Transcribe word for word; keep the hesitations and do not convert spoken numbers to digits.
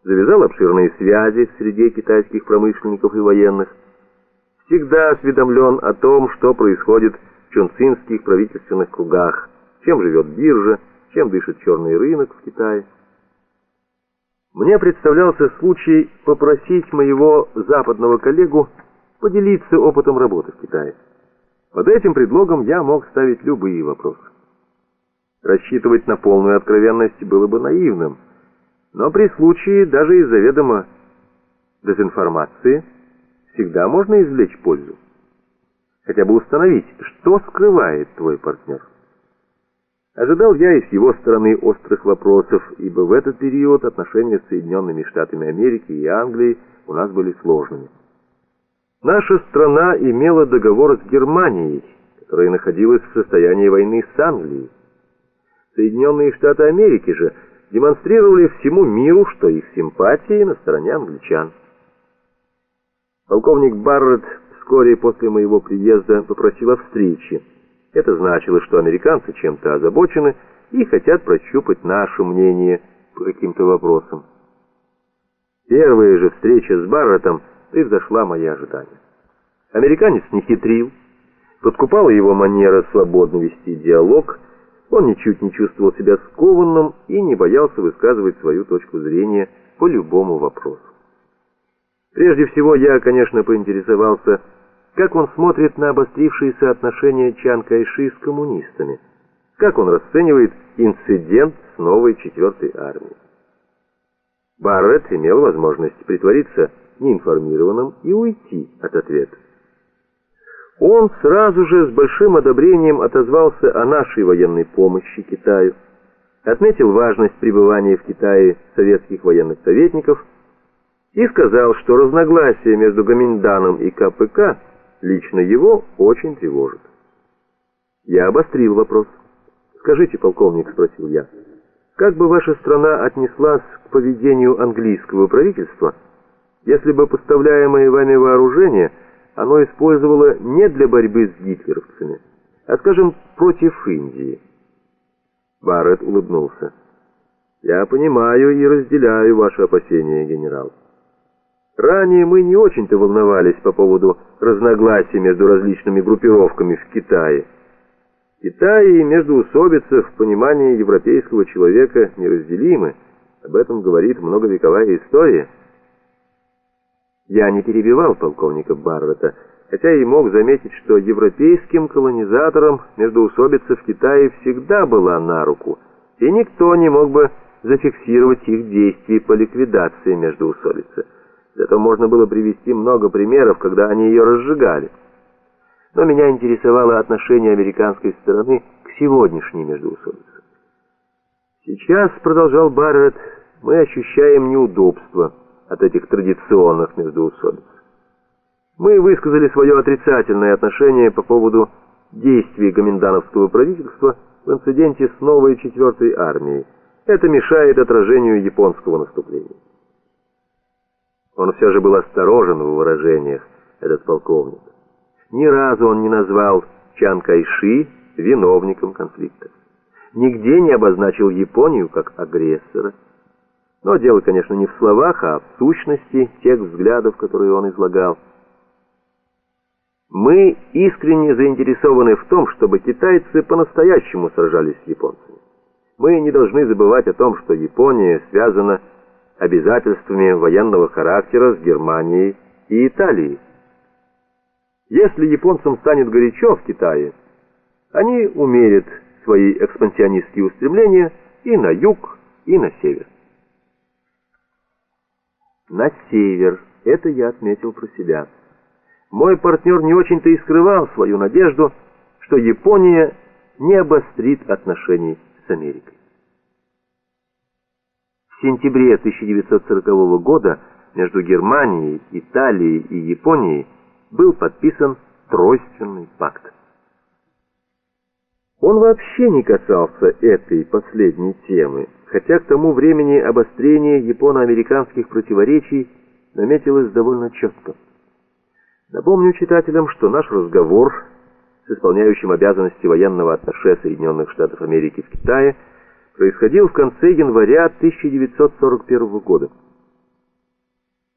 завязал обширные связи в среде китайских промышленников и военных, всегда осведомлен о том, что происходит в чунцинских правительственных кругах, чем живет биржа, чем дышит черный рынок в Китае. Мне представлялся случай попросить моего западного коллегу поделиться опытом работы в Китае. Под этим предлогом я мог ставить любые вопросы. Рассчитывать на полную откровенность было бы наивным, но при случае даже из заведомо дезинформации всегда можно извлечь пользу. Хотя бы установить, что скрывает твой партнер. Ожидал я и с его стороны острых вопросов, ибо в этот период отношения с Соединенными Штатами Америки и Англией у нас были сложными. Наша страна имела договор с Германией, которая находилась в состоянии войны с Англией. Соединенные Штаты Америки же демонстрировали всему миру, что их симпатии на стороне англичан. Полковник Барретт вскоре после моего приезда попросил о встрече. Это значило, что американцы чем-то озабочены и хотят прощупать наше мнение по каким-то вопросам. Первая же встреча с Барреттом превзошла мои ожидания. Американец не хитрил, подкупала его манера свободно вести диалог, он ничуть не чувствовал себя скованным и не боялся высказывать свою точку зрения по любому вопросу. Прежде всего, я, конечно, поинтересовался, как он смотрит на обострившиеся отношения Чан Кайши с коммунистами, как он расценивает инцидент с новой четвертой армией. Барретт имел возможность притвориться неинформированным и уйти от ответа. Он сразу же с большим одобрением отозвался о нашей военной помощи Китаю, отметил важность пребывания в Китае советских военных советников и сказал, что разногласия между Гоминьданом и ка пэ ка лично его очень тревожат. Я обострил вопрос. «Скажите, полковник, — спросил я, — как бы ваша страна отнеслась к поведению английского правительства, если бы поставляемое вами вооружение оно использовало не для борьбы с гитлеровцами, а, скажем, против Индии?» Барретт улыбнулся. «Я понимаю и разделяю ваши опасения, генерал. Ранее мы не очень-то волновались по поводу разногласий между различными группировками в Китае. В Китае междоусобица в понимании европейского человека неразделимы. Об этом говорит многовековая история». Я не перебивал полковника Барретта, хотя и мог заметить, что европейским колонизаторам междоусобица в Китае всегда была на руку, и никто не мог бы зафиксировать их действий по ликвидации междоусобицы. Зато можно было привести много примеров, когда они ее разжигали. Но меня интересовало отношение американской стороны к сегодняшней междоусобице. «Сейчас, — продолжал Барретт, — мы ощущаем неудобство от этих традиционных междоусобиц. Мы высказали свое отрицательное отношение по поводу действий гоминдановского правительства в инциденте с новой четвертой армией. Это мешает отражению японского наступления». Он все же был осторожен в выражениях, этот полковник. Ни разу он не назвал Чан Кайши виновником конфликта. Нигде не обозначил Японию как агрессора. Но дело, конечно, не в словах, а в сущности тех взглядов, которые он излагал. Мы искренне заинтересованы в том, чтобы китайцы по-настоящему сражались с японцами. Мы не должны забывать о том, что Япония связана обязательствами военного характера с Германией и Италией. Если японцам станет горячо в Китае, они умерят свои экспансионистские устремления и на юг, и на север. На север, это я отметил про себя. Мой партнер не очень-то и скрывал свою надежду, что Япония не обострит отношений с Америкой. В сентябре тысяча девятьсот сорокового года между Германией, Италией и Японией был подписан Тройственный пакт. Он вообще не касался этой последней темы, хотя к тому времени обострение японо-американских противоречий наметилось довольно четко. Напомню читателям, что наш разговор с исполняющим обязанности военного атташе Соединенных Штатов Америки в Китае происходил в конце января тысяча девятьсот сорок первого года.